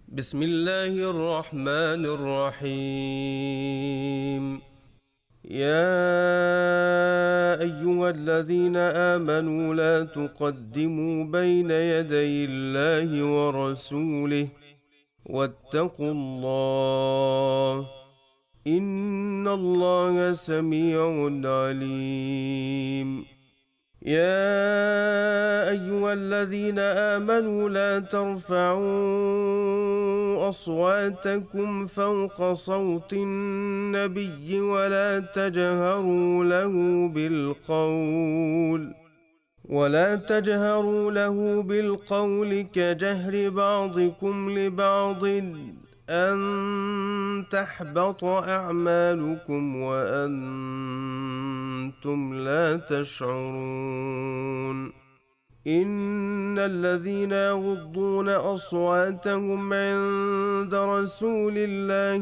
بسم الله الرحمن الرحيم. يا أيها الذين آمنوا لا تقدموا بين يدي الله ورسوله واتقوا الله إن الله سميع عليم. يا أيها الذين آمنوا لا ترفعوا أصواتكم فوق صوت النبي ولا تجهروا له بالقول كجهر بعضكم لبعض أن تحبط أعمالكم وأنتم لا تشعرون. إن الذين يغضون أصواتهم عند رسول الله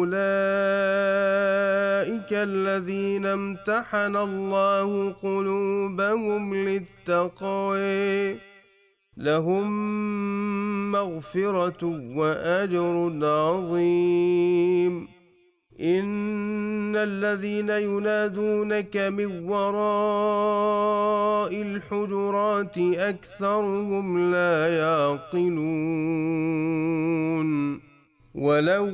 أولئك الذين امتحن الله قلوبهم للتقوى لهم مغفرة وأجر عظيم. إن الذين ينادونك من وراء الحجرات أكثرهم لا يعقلون. ولو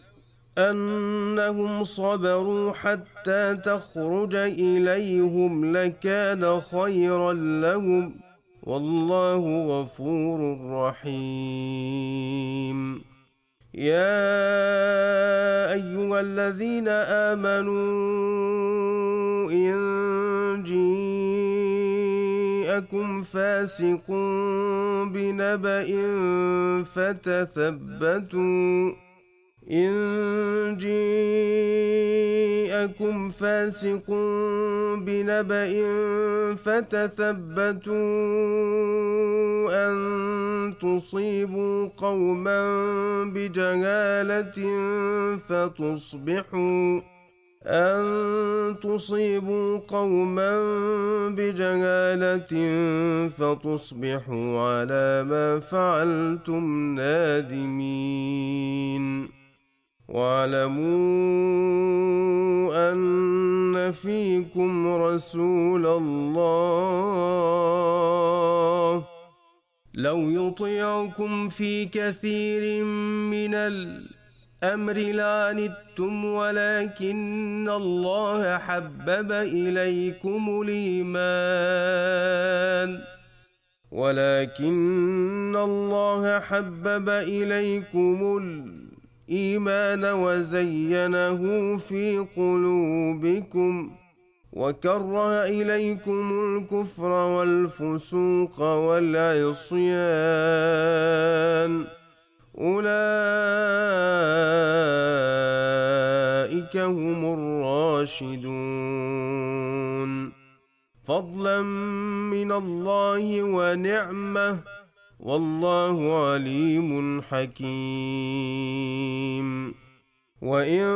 أنهم صبروا حتى تخرج إليهم لكان خيرا لهم والله غفور رحيم. يا أيها الذين آمنوا إن جاءكم فاسق بنبأ فتثبتوا أن تصيبوا قوما بجهالة فتصبحوا على ما فعلتم نادمين. واعلموا أن فيكم رسول الله لو يطيعكم في كثير من الأمر لعنتم ولكن الله حبب إليكم الإيمان وزينه في قلوبكم وكره إليكم الكفر والفسوق والعصيان أولئك هم الراشدون فضلا من الله ونعمة والله عليم حكيم. وإن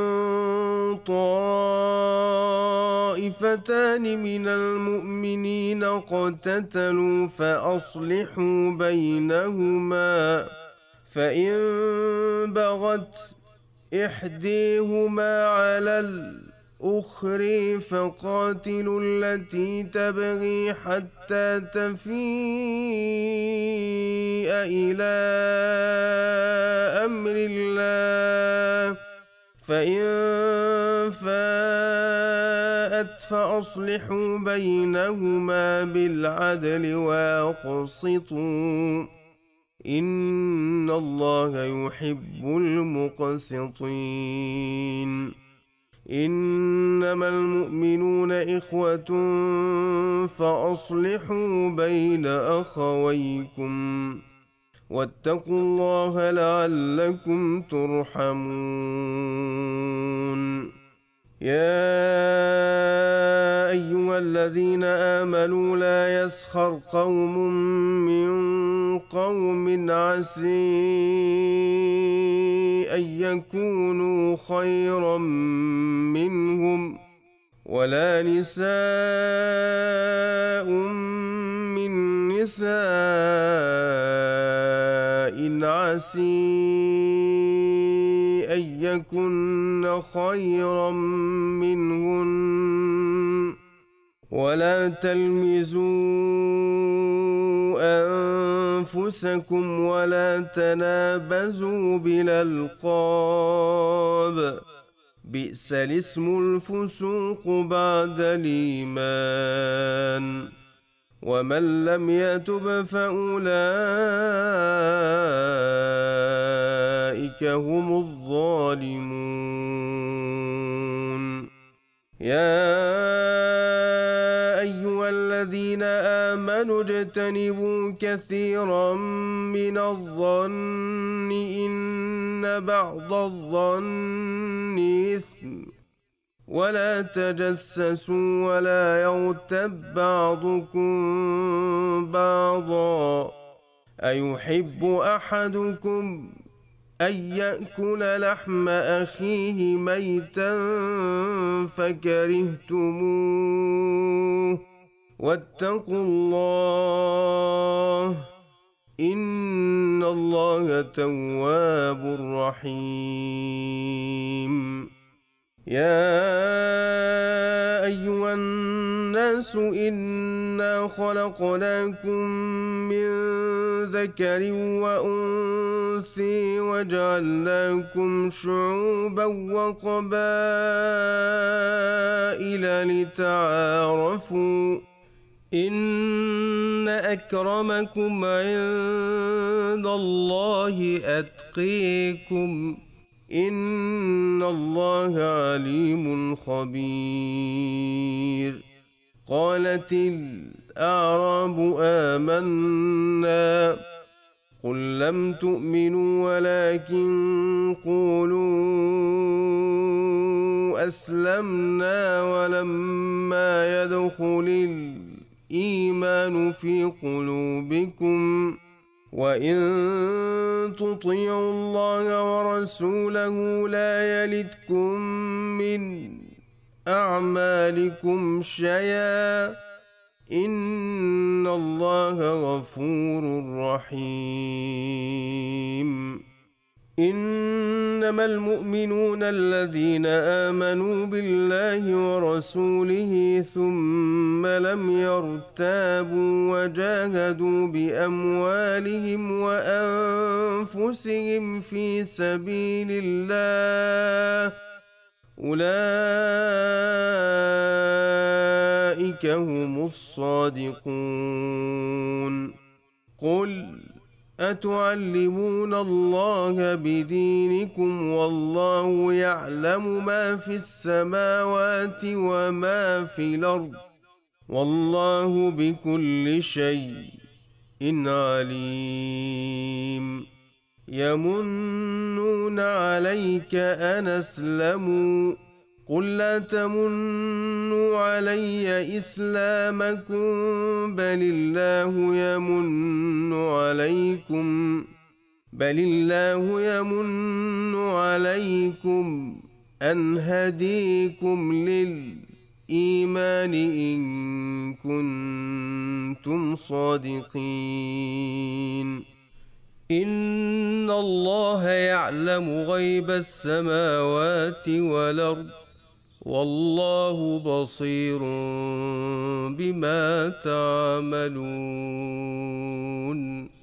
طائفتان من المؤمنين اقتتلوا فأصلحوا بينهما فإن بغت إحديهما على الأخرى فقاتلوا التي تبغي حتى تفيء إلى أمر الله فإن فاءت فأصلحوا بينهما بالعدل وأقسطوا إن الله يحب المقسطين. إنما المؤمنون إخوة فأصلحوا بين أخويكم واتقوا الله لعلكم ترحمون. يا أيها الذين آمنوا لا يسخر قوم من قوم عسى أن يكونوا خيرا منهم ولا نساء من نساء عسي أن يكن خيرا منهن ولا تلمزوا أنفسكم ولا تنابزوا بالألقاب بئس الاسم الفسوق بعد الإيمان ومن لم يتب فأولئك هم الظالمون يا أيها الذين آمنوا اجتنبوا كثيرا من الظن إن بعض الظن إثم ولا تجسسوا ولا يغتب بعضكم بعضا أيحب أحدكم أن يأكل لحم أخيه ميتا فكرهتموه واتقوا الله إن الله تواب رحيم يا أيها الناس إنا خلقناكم من ذكر وأنثى وجعلناكم شعوبا وقبائل لتعارفوا إن أكرمكم عند الله أتقيكم إن الله عليم خبير قالت الأعراب آمنا قل لم تؤمنوا ولكن قولوا أسلمنا ولما يدخل الإيمان في قلوبكم وإن تطيعوا الله ورسوله لا يلتكم من أعمالكم شيئا إن الله غفور رحيم إنما المؤمنون الذين آمنوا بالله ورسوله ثم لم يرتابوا وجاهدوا بأموالهم وأنفسهم في سبيل الله أولئك هم الصادقون قل أتعلمون الله بدينكم والله يعلم ما في السماوات وما في الأرض والله بكل شيء عليم يمنون عليك أن أسلموا قل لا تمنوا علي إسلامكم بل الله يمن عليكم أن هديكم للإيمان إن كنتم صادقين إن الله يعلم غيب السماوات والأرض والله بصير بما تعملون